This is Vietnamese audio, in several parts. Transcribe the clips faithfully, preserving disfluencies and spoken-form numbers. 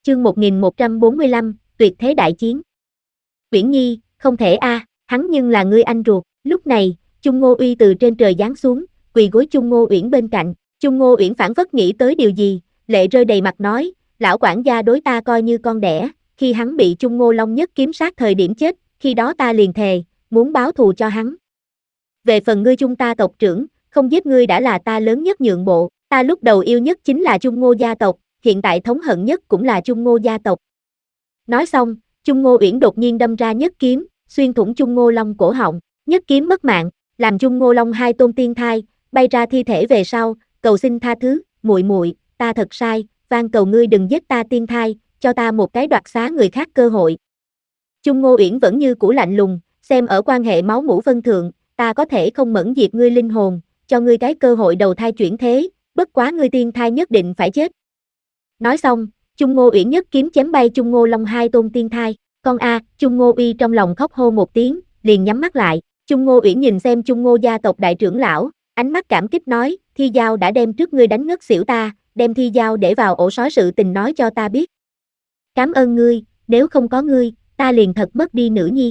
chương một nghìn một trăm bốn mươi lăm, tuyệt thế đại chiến. Uyển Nhi, không thể a, hắn nhưng là ngươi anh ruột. Lúc này, Chung Ngô Uy từ trên trời giáng xuống, quỳ gối Chung Ngô Uyển bên cạnh. Chung Ngô Uyển phảng phất nghĩ tới điều gì, lệ rơi đầy mặt nói, lão quản gia đối ta coi như con đẻ, khi hắn bị Chung Ngô Long Nhất kiếm sát thời điểm chết, khi đó ta liền thề, muốn báo thù cho hắn. Về phần ngươi Chung ta tộc trưởng, không giết ngươi đã là ta lớn nhất nhượng bộ, ta lúc đầu yêu nhất chính là Chung Ngô gia tộc, hiện tại thống hận nhất cũng là Chung Ngô gia tộc. Nói xong, Chung Ngô Uyển đột nhiên đâm ra nhất kiếm, xuyên thủng Chung Ngô Long cổ họng, nhất kiếm mất mạng, làm Chung Ngô Long hai tôn tiên thai, bay ra thi thể về sau, cầu xin tha thứ, muội muội, ta thật sai, van cầu ngươi đừng giết ta tiên thai, cho ta một cái đoạt xá người khác cơ hội. Chung Ngô Uyển vẫn như cũ lạnh lùng, xem ở quan hệ máu mủ phân thượng, ta có thể không mẫn diệt ngươi linh hồn, cho ngươi cái cơ hội đầu thai chuyển thế, bất quá ngươi tiên thai nhất định phải chết. Nói xong, Chung Ngô Uyển nhất kiếm chém bay Chung Ngô Long hai tôn tiên thai, con a, Chung Ngô Uy trong lòng khóc hô một tiếng, liền nhắm mắt lại. Chung Ngô Uyển nhìn xem Chung Ngô gia tộc đại trưởng lão, ánh mắt cảm kích nói, Thi Giao đã đem trước ngươi đánh ngất xỉu ta, đem Thi Giao để vào ổ sói sự tình nói cho ta biết. Cảm ơn ngươi, nếu không có ngươi, ta liền thật mất đi nữ nhi.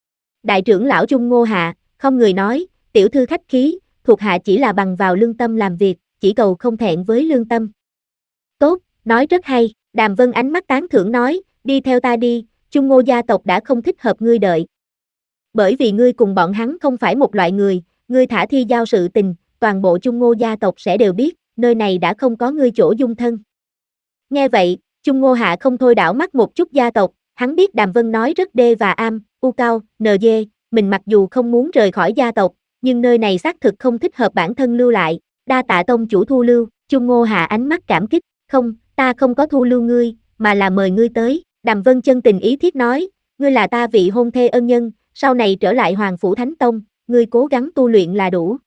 Đại trưởng lão Chung Ngô Hạ, không người nói, tiểu thư khách khí, thuộc hạ chỉ là bằng vào lương tâm làm việc, chỉ cầu không thẹn với lương tâm. Tốt, nói rất hay, Đàm Vân ánh mắt tán thưởng nói, đi theo ta đi, Chung Ngô gia tộc đã không thích hợp ngươi đợi. Bởi vì ngươi cùng bọn hắn không phải một loại người, ngươi thả Thi Giao sự tình, toàn bộ Chung Ngô gia tộc sẽ đều biết, nơi này đã không có ngươi chỗ dung thân. Nghe vậy, Chung Ngô Hạ không thôi đảo mắt một chút gia tộc, hắn biết Đàm Vân nói rất đê và am, u cao, en giê, mình mặc dù không muốn rời khỏi gia tộc, nhưng nơi này xác thực không thích hợp bản thân lưu lại, đa tạ tông chủ thu lưu. Chung Ngô Hạ ánh mắt cảm kích, không, ta không có thu lưu ngươi, mà là mời ngươi tới. Đàm Vân chân tình ý thiết nói, ngươi là ta vị hôn thê ân nhân, sau này trở lại Hoàng Phủ Thánh Tông, ngươi cố gắng tu luyện là đủ.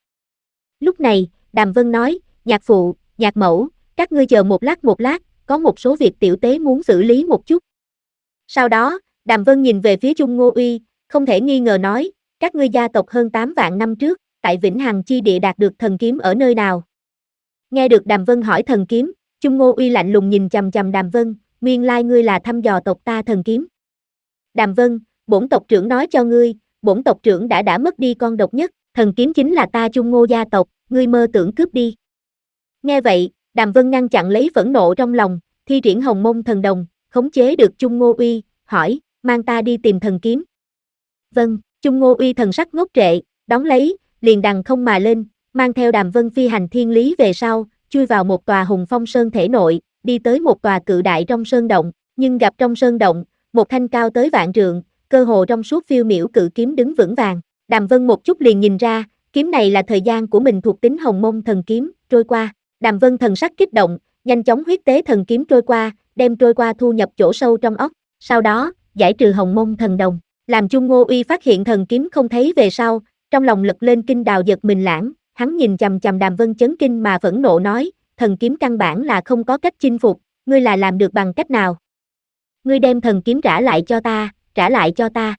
Lúc này, Đàm Vân nói, nhạc phụ, nhạc mẫu, các ngươi chờ một lát một lát, có một số việc tiểu tế muốn xử lý một chút. Sau đó, Đàm Vân nhìn về phía Chung Ngô Uy, không thể nghi ngờ nói, các ngươi gia tộc hơn tám vạn năm trước, tại Vĩnh Hằng chi địa đạt được thần kiếm ở nơi nào? Nghe được Đàm Vân hỏi thần kiếm, Chung Ngô Uy lạnh lùng nhìn chằm chằm Đàm Vân, nguyên lai ngươi là thăm dò tộc ta thần kiếm. Đàm Vân, bổn tộc trưởng nói cho ngươi, bổn tộc trưởng đã đã mất đi con độc nhất, thần kiếm chính là ta Chung Ngô gia tộc, ngươi mơ tưởng cướp đi. Nghe vậy, Đàm Vân ngăn chặn lấy phẫn nộ trong lòng, thi triển Hồng Mông thần đồng, khống chế được Chung Ngô Uy, hỏi, mang ta đi tìm thần kiếm. Vâng, Chung Ngô Uy thần sắc ngốc trệ, đón lấy, liền đằng không mà lên, mang theo Đàm Vân phi hành thiên lý về sau, chui vào một tòa hùng phong sơn thể nội, đi tới một tòa cự đại trong sơn động, nhưng gặp trong sơn động, một thanh cao tới vạn trượng, cơ hồ trong suốt phiêu miểu cự kiếm đứng vững vàng. Đàm Vân một chút liền nhìn ra, kiếm này là thời gian của mình thuộc tính Hồng Mông thần kiếm, trôi qua. Đàm Vân thần sắc kích động, nhanh chóng huyết tế thần kiếm trôi qua, đem trôi qua thu nhập chỗ sâu trong óc, sau đó, giải trừ Hồng Mông thần đồng, làm Chung Ngô Uy phát hiện thần kiếm không thấy về sau, trong lòng lật lên kinh đào giật mình lãng, hắn nhìn chằm chằm Đàm Vân chấn kinh mà phẫn nộ nói, thần kiếm căn bản là không có cách chinh phục, ngươi là làm được bằng cách nào? Ngươi đem thần kiếm trả lại cho ta, trả lại cho ta.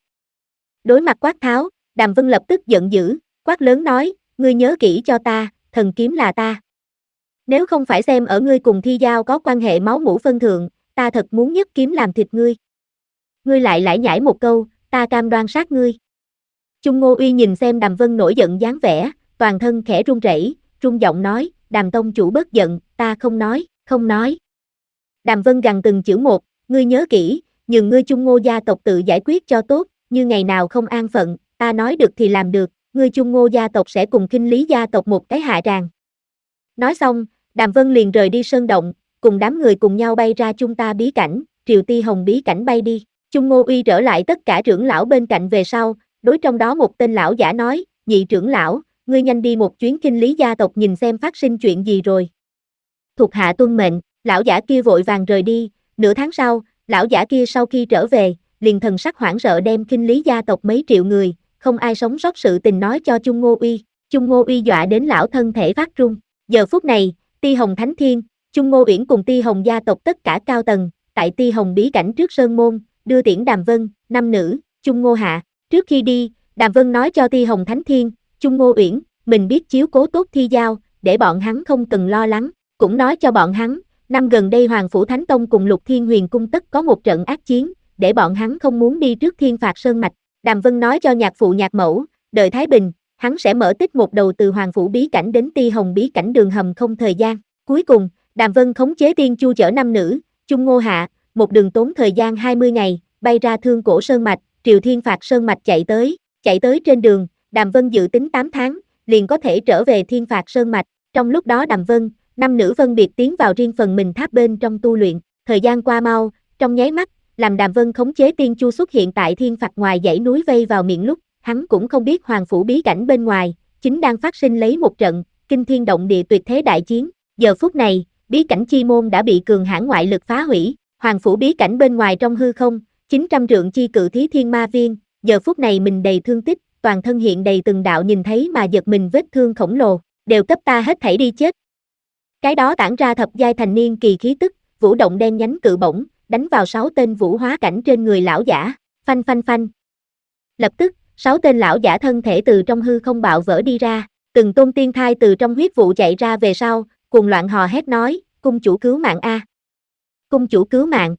Đối mặt quát tháo, Đàm Vân lập tức giận dữ, quát lớn nói, ngươi nhớ kỹ cho ta, thần kiếm là ta. Nếu không phải xem ở ngươi cùng Thi Giao có quan hệ máu mủ phân thượng, ta thật muốn nhất kiếm làm thịt ngươi. Ngươi lại lải nhải một câu, ta cam đoan sát ngươi. Chung Ngô Uy nhìn xem Đàm Vân nổi giận dáng vẻ, toàn thân khẽ run rẩy, run giọng nói, Đàm tông chủ bớt giận, ta không nói, không nói. Đàm Vân gằn từng chữ một, ngươi nhớ kỹ, nhường ngươi Chung Ngô gia tộc tự giải quyết cho tốt, như ngày nào không an phận, ta nói được thì làm được, ngươi Chung Ngô gia tộc sẽ cùng Khinh Lý gia tộc một cái hạ tràng. Nói xong, Đàm Vân liền rời đi sơn động, cùng đám người cùng nhau bay ra Chung ta bí cảnh, Triều Ti Hồng bí cảnh bay đi. Chung Ngô Uy trở lại tất cả trưởng lão bên cạnh về sau, đối trong đó một tên lão giả nói, nhị trưởng lão, ngươi nhanh đi một chuyến Khinh Lý gia tộc nhìn xem phát sinh chuyện gì rồi. Thuộc hạ tuân mệnh, lão giả kia vội vàng rời đi, nửa tháng sau, lão giả kia sau khi trở về, liền thần sắc hoảng sợ đem Khinh Lý gia tộc mấy triệu người, không ai sống sót sự tình nói cho Chung Ngô Uy, Chung Ngô Uy dọa đến lão thân thể phát run. Giờ phút này, Ti Hồng Thánh Thiên, Chung Ngô Uyển cùng Ti Hồng gia tộc tất cả cao tầng, tại Ti Hồng bí cảnh trước sơn môn, đưa tiễn Đàm Vân, năm nữ, Chung Ngô Hạ. Trước khi đi, Đàm Vân nói cho Ti Hồng Thánh Thiên, Chung Ngô Uyển, mình biết chiếu cố tốt Thi Giao, để bọn hắn không cần lo lắng, cũng nói cho bọn hắn, Năm gần đây Hoàng Phủ Thánh Tông cùng Lục Thiên Huyền Cung tất có một trận ác chiến, để bọn hắn không muốn đi trước Thiên Phạt Sơn Mạch. Đàm Vân nói cho nhạc phụ nhạc mẫu, đợi Thái Bình, hắn sẽ mở tích một đầu từ Hoàng Phủ bí cảnh đến Ti Hồng bí cảnh đường hầm không thời gian. Cuối cùng, Đàm Vân khống chế Tiên Chu chở năm nữ, Chung Ngô Hạ, một đường tốn thời gian hai mươi ngày, bay ra Thương Cổ Sơn Mạch, Triều Thiên Phạt Sơn Mạch chạy tới. Chạy tới trên đường, Đàm Vân dự tính tám tháng, liền có thể trở về Thiên Phạt Sơn Mạch. Trong lúc đó Đàm Vân, năm nữ phân biệt tiến vào riêng phần mình tháp bên trong tu luyện. Thời gian qua mau, trong nháy mắt, làm Đàm Vân khống chế Tiên Chu xuất hiện tại Thiên Phạt ngoài dãy núi vây vào miệng lúc, hắn cũng không biết Hoàng Phủ bí cảnh bên ngoài, chính đang phát sinh lấy một trận, kinh thiên động địa tuyệt thế đại chiến. Giờ phút này, bí cảnh chi môn đã bị cường hãn ngoại lực phá hủy, Hoàng Phủ bí cảnh bên ngoài trong hư không, chín trăm trượng chi cự thí thiên ma viên, giờ phút này mình đầy thương tích, toàn thân hiện đầy từng đạo nhìn thấy mà giật mình vết thương khổng lồ, đều cấp ta hết thảy đi chết. Cái đó tản ra thập giai thành niên kỳ khí tức, vũ động đen nhánh cự bổng, đánh vào sáu tên vũ hóa cảnh trên người lão giả, phanh phanh phanh. Lập tức, sáu tên lão giả thân thể từ trong hư không bạo vỡ đi ra, từng tôn tiên thai từ trong huyết vụ chạy ra về sau, cuồng loạn hò hét nói, cung chủ cứu mạng a, cung chủ cứu mạng.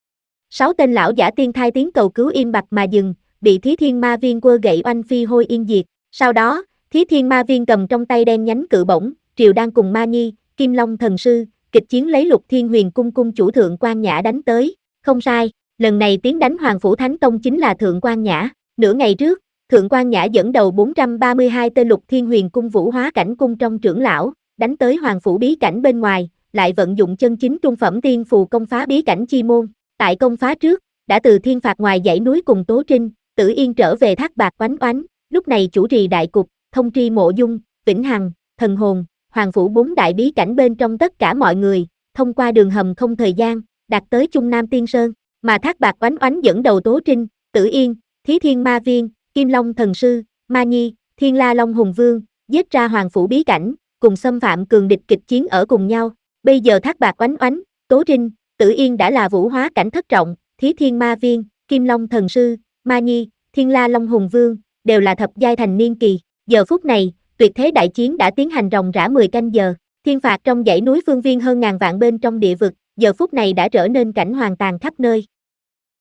Sáu tên lão giả tiên thai tiếng cầu cứu im bặt mà dừng, bị Thí Thiên Ma Viên quơ gậy oanh phi hôi yên diệt. Sau đó, Thí Thiên Ma Viên cầm trong tay đen nhánh cự bổng, Triều đang cùng Ma Nhi, Kim Long thần sư, kịch chiến lấy Lục Thiên Huyền cung cung chủ Thượng Quan Nhã đánh tới. Không sai, lần này tiến đánh Hoàng Phủ Thánh Tông chính là Thượng Quan Nhã. Nửa ngày trước, Thượng Quan Nhã dẫn đầu bốn trăm ba mươi hai tên Lục Thiên Huyền cung vũ hóa cảnh cung trong trưởng lão, đánh tới Hoàng Phủ bí cảnh bên ngoài, lại vận dụng chân chính trung phẩm tiên phù công phá bí cảnh chi môn. Tại công phá trước, đã từ Thiên Phạt ngoài dãy núi cùng Tố Trinh, Tử Yên trở về Thác Bạc Oánh Oánh, lúc này chủ trì đại cục, thông tri Mộ Dung, Vĩnh Hằng, Thần Hồn, Hoàng Phủ bốn đại bí cảnh bên trong tất cả mọi người, thông qua đường hầm không thời gian, đạt tới Trung Nam Tiên Sơn, mà Thác Bạc Oánh Oánh dẫn đầu Tố Trinh, Tử Yên, Thí Thiên Ma Viên, Kim Long thần sư, Ma Nhi, Thiên La Long Hùng Vương, giết ra Hoàng Phủ bí cảnh, cùng xâm phạm cường địch kịch chiến ở cùng nhau. Bây giờ Thác Bạc Oánh Oánh, Tố Trinh, Tử Yên đã là vũ hóa cảnh thất trọng, Thí Thiên Ma Viên, Kim Long thần sư, Ma Nhi, Thiên La Long Hùng Vương, đều là thập giai thành niên kỳ. Giờ phút này, tuyệt thế đại chiến đã tiến hành ròng rã mười canh giờ. Thiên Phạt trong dãy núi phương viên hơn ngàn vạn bên trong địa vực, giờ phút này đã trở nên cảnh hoàng tàn khắp nơi.